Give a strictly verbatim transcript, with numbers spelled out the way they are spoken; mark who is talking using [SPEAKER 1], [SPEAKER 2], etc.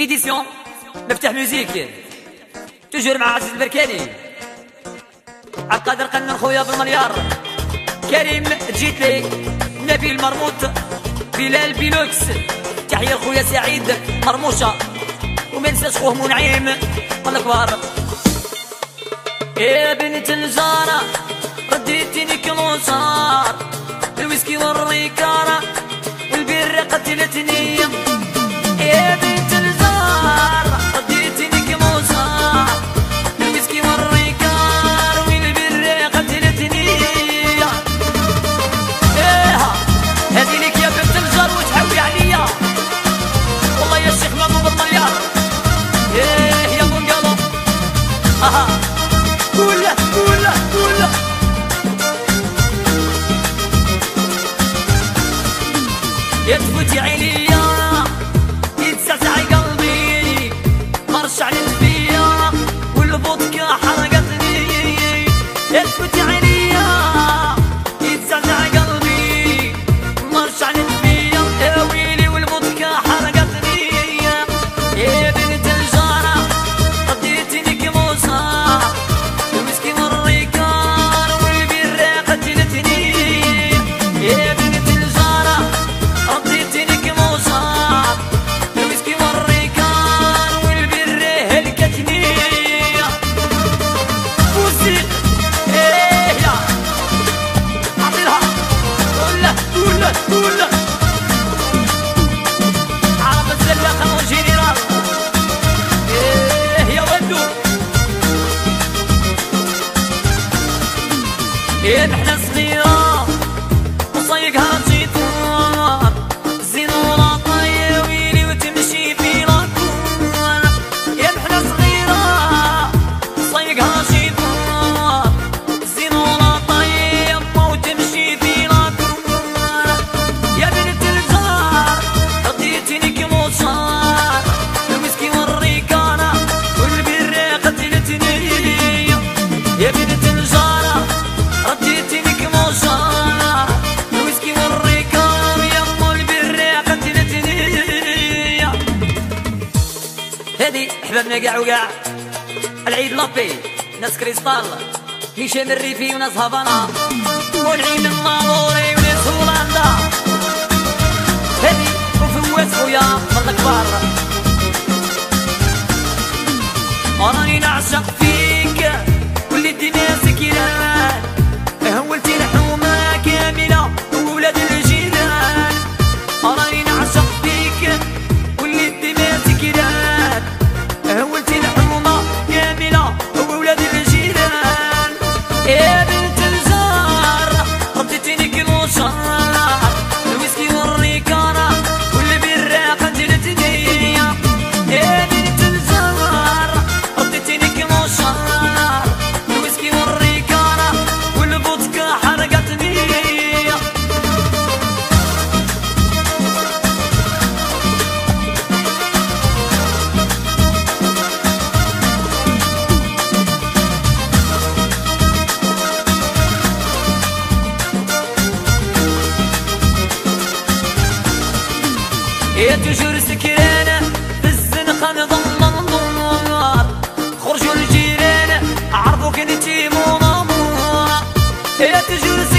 [SPEAKER 1] ايديسيون مفتاح ميوزيك تجر مع عزيز البركاني عالقادر قنن خويا بالمليار كريم جيت لي نبيل مرموط بلال بيلوكس تحية خويا سعيد مرموشة وما ننساش خوه منعيم الكبار. يا بنت الجارة رديتيني كلوصار الويسكي والريكارة والبيرة قتلتني. يا بنت الجارة رديتيني كلوصار الويسكي والريكار والبيرة قتلتني. ايه هذي ليك يا بنت الجار وتحوي عليا والله يا الشيخ مامو بالمليار. ايه يا بونقالو اها قوله قوله قوله يا تفوتي عليا يتسعسع قلبي مرش على فيا والفودكا حرقتني. يا تفوتي عليا يتسعسع قلبي مرش على فيا يا ويلي والفودكا حرقتني. يا بنت الجارة رديتني كموسى المسكين والريكار والبيرة قتلتني. يا بنت الجارة رديتني كموسى المسكين والريكار والبيرة هلكتني. موسيق ايه يا عطيلها قوله قوله قوله عرب الزلاقة والجنرال. ايه يا ودو يا نحنا صغيرة وصيقها شيطان زينورة طاية ويلي وتمشي في لاكون. يا نحنا صغيرة وصيقها شيطان زينورة طاية وتمشي في لاكون. يا بنت الجار رديتني كموصار الويسكي والريكانة والبيرة قتلتني. يا بنت الجارة رديتني كموصار الويسكي والريكانة يما البيرة قتلتني. هذي احبابنا قاع وقاع العيد لابي ناس كريستال هشام الريفي وناس هافانا والعيد الناظوري وناس هولندا. هذي وفواز خويا من الكبار راني نعشق فيك ولي الدنيا سكينان هولتي الحومة كاملة وولاد الجيران. راني نعشق فيك ولي الدنيا سكينان هولتي الحومة كاملة وولاد الجيران. يا بنت الجار رديتيني كموشار الويسكي والريكارة والبيرة قتلتني. يا بنت الجار رديتيني كموشار الويسكي والريكارة والفودكا حرقتني. يا تجور سكرانة في الزنقة نظل النار خرجوا الجيران عرفوك انتي منامورة. يا تجور